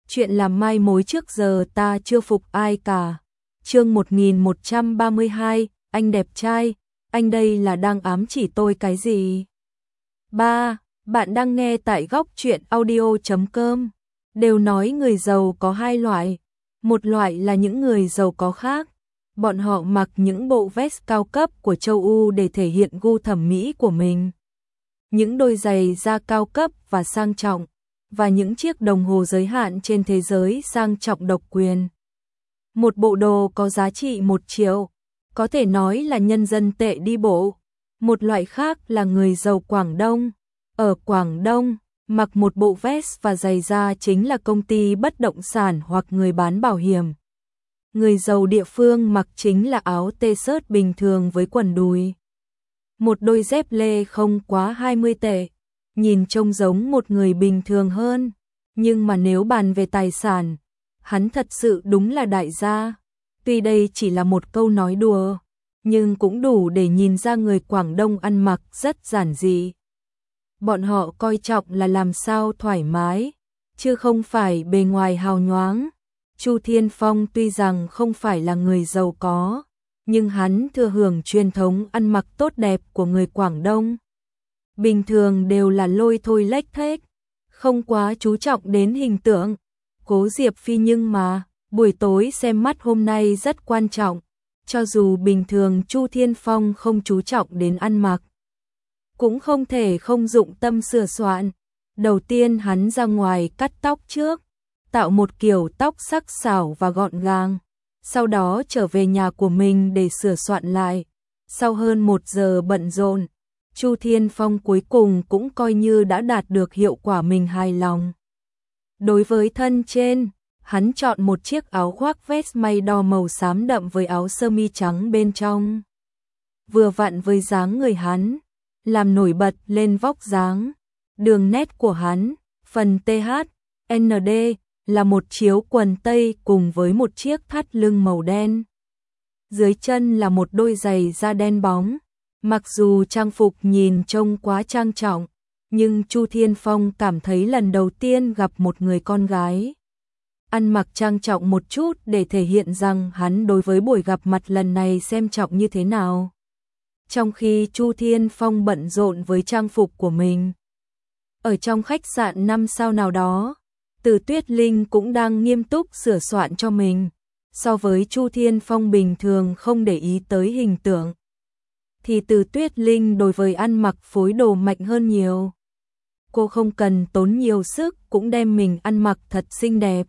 chuyện làm mai mối trước giờ ta chưa phục ai cả. Chương 1132, anh đẹp trai, anh đây là đang ám chỉ tôi cái gì? 3. Bạn đang nghe tại góc truyện audio.com. Đều nói người giàu có hai loại. Một loại là những người giàu có khác. Bọn họ mặc những bộ vest cao cấp của châu Âu để thể hiện gu thẩm mỹ của mình. Những đôi giày da cao cấp và sang trọng. Và những chiếc đồng hồ giới hạn trên thế giới sang trọng độc quyền. Một bộ đồ có giá trị 1 triệu. Có thể nói là nhân dân tệ đi bộ. Một loại khác là người giàu Quảng Đông. Ở Quảng Đông, mặc một bộ vest và giày da chính là công ty bất động sản hoặc người bán bảo hiểm. Người giàu địa phương mặc chính là áo t-shirt bình thường với quần đùi. Một đôi dép lê không quá 20 tệ, nhìn trông giống một người bình thường hơn. Nhưng mà nếu bàn về tài sản, hắn thật sự đúng là đại gia. Tuy đây chỉ là một câu nói đùa, nhưng cũng đủ để nhìn ra người Quảng Đông ăn mặc rất giản dị. Bọn họ coi trọng là làm sao thoải mái, chứ không phải bề ngoài hào nhoáng. Chu Thiên Phong tuy rằng không phải là người giàu có, nhưng hắn thừa hưởng truyền thống ăn mặc tốt đẹp của người Quảng Đông. Bình thường đều là lôi thôi lếch thếch, không quá chú trọng đến hình tượng. Cố Diệp Phi nhưng mà, buổi tối xem mắt hôm nay rất quan trọng. Cho dù bình thường Chu Thiên Phong không chú trọng đến ăn mặc, cũng không thể không dụng tâm sửa soạn. Đầu tiên hắn ra ngoài cắt tóc trước, tạo một kiểu tóc sắc sảo và gọn gàng. Sau đó trở về nhà của mình để sửa soạn lại. Sau hơn 1 giờ bận rộn, Chu Thiên Phong cuối cùng cũng coi như đã đạt được hiệu quả mình hài lòng. Đối với thân trên, hắn chọn một chiếc áo khoác vest may đo màu xám đậm với áo sơ mi trắng bên trong. Vừa vặn với dáng người hắn, làm nổi bật lên vóc dáng. Đường nét của hắn, phần THND là một chiếu quần tây cùng với một chiếc thắt lưng màu đen. Dưới chân là một đôi giày da đen bóng. Mặc dù trang phục nhìn trông quá trang trọng, nhưng Chu Thiên Phong cảm thấy lần đầu tiên gặp một người con gái ăn mặc trang trọng một chút để thể hiện rằng hắn đối với buổi gặp mặt lần này xem trọng như thế nào. Trong khi Chu Thiên Phong bận rộn với trang phục của mình, ở trong khách sạn 5 sao nào đó, Từ Tuyết Linh cũng đang nghiêm túc sửa soạn cho mình. So với Chu Thiên Phong bình thường không để ý tới hình tượng, thì Từ Tuyết Linh đối với ăn mặc phối đồ mạnh hơn nhiều. Cô không cần tốn nhiều sức cũng đem mình ăn mặc thật xinh đẹp.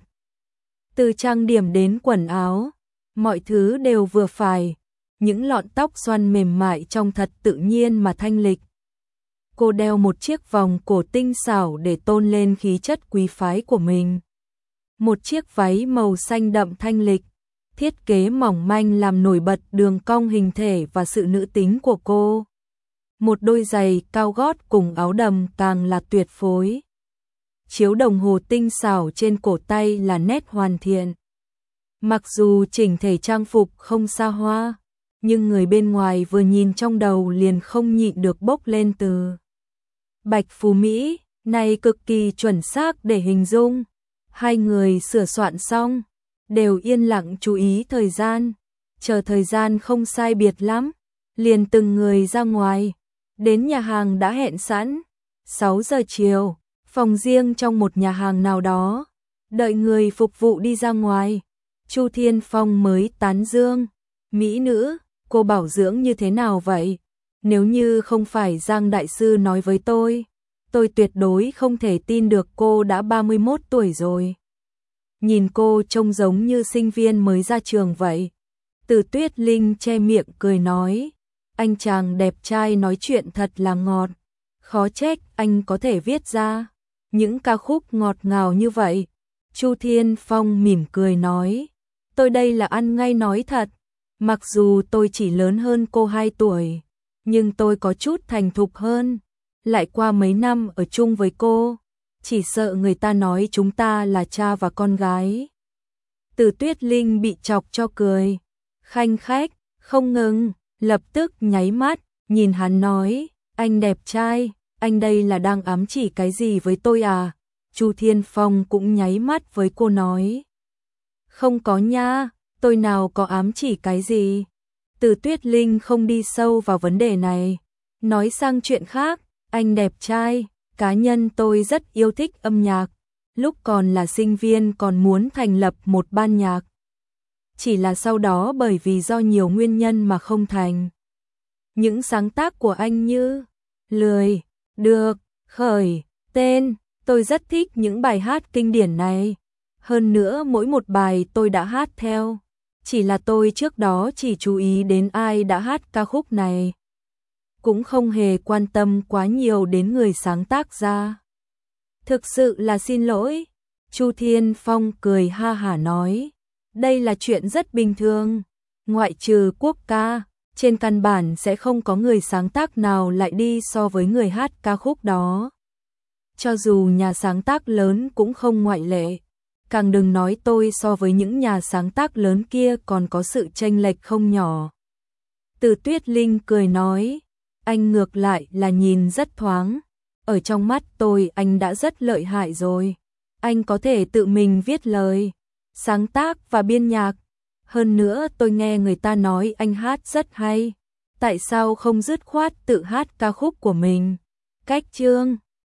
Từ trang điểm đến quần áo, mọi thứ đều vừa phải. Những lọn tóc xoăn mềm mại trông thật tự nhiên mà thanh lịch. Cô đeo một chiếc vòng cổ tinh xảo để tôn lên khí chất quý phái của mình. Một chiếc váy màu xanh đậm thanh lịch, thiết kế mỏng manh làm nổi bật đường cong hình thể và sự nữ tính của cô. Một đôi giày cao gót cùng áo đầm càng là tuyệt phối. Chiếu đồng hồ tinh xảo trên cổ tay là nét hoàn thiện. Mặc dù chỉnh thể trang phục không xa hoa, nhưng người bên ngoài vừa nhìn trong đầu liền không nhịn được bốc lên từ Bạch Phú Mỹ, này cực kỳ chuẩn xác để hình dung. Hai người sửa soạn xong, đều yên lặng chú ý thời gian, chờ thời gian không sai biệt lắm, liền từng người ra ngoài. Đến nhà hàng đã hẹn sẵn, 6 giờ chiều, phòng riêng trong một nhà hàng nào đó. Đợi người phục vụ đi ra ngoài, Chu Thiên Phong mới tán dương. Mỹ nữ, cô bảo dưỡng như thế nào vậy? Nếu như không phải Giang Đại Sư nói với tôi tuyệt đối không thể tin được cô đã 31 tuổi rồi. Nhìn cô trông giống như sinh viên mới ra trường vậy. Từ Tuyết Linh che miệng cười nói, anh chàng đẹp trai nói chuyện thật là ngọt. Khó trách anh có thể viết ra những ca khúc ngọt ngào như vậy. Chu Thiên Phong mỉm cười nói, tôi đây là ăn ngay nói thật. Mặc dù tôi chỉ lớn hơn cô 2 tuổi, nhưng tôi có chút thành thục hơn. Lại qua mấy năm ở chung với cô, chỉ sợ người ta nói chúng ta là cha và con gái. Từ Tuyết Linh bị chọc cho cười, khanh khách, không ngừng, lập tức nháy mắt, nhìn hắn nói, anh đẹp trai, anh đây là đang ám chỉ cái gì với tôi à? Chu Thiên Phong cũng nháy mắt với cô nói. Không có nha, tôi nào có ám chỉ cái gì. Từ Tuyết Linh không đi sâu vào vấn đề này. Nói sang chuyện khác, anh đẹp trai, cá nhân tôi rất yêu thích âm nhạc. Lúc còn là sinh viên còn muốn thành lập một ban nhạc. Chỉ là sau đó bởi vì do nhiều nguyên nhân mà không thành. Những sáng tác của anh như Lười, Được, Khởi, Tên, tôi rất thích những bài hát kinh điển này. Hơn nữa mỗi một bài tôi đã hát theo. Chỉ là tôi trước đó chỉ chú ý đến ai đã hát ca khúc này. Cũng không hề quan tâm quá nhiều đến người sáng tác ra. Thực sự là xin lỗi. Chu Thiên Phong cười ha hả nói. Đây là chuyện rất bình thường. Ngoại trừ quốc ca, trên căn bản sẽ không có người sáng tác nào lại đi so với người hát ca khúc đó. Cho dù nhà sáng tác lớn cũng không ngoại lệ. Càng đừng nói tôi so với những nhà sáng tác lớn kia còn có sự chênh lệch không nhỏ. Từ Tuyết Linh cười nói, anh ngược lại là nhìn rất thoáng. Ở trong mắt tôi anh đã rất lợi hại rồi. Anh có thể tự mình viết lời, sáng tác và biên nhạc. Hơn nữa tôi nghe người ta nói anh hát rất hay. Tại sao không dứt khoát tự hát ca khúc của mình? Cách chương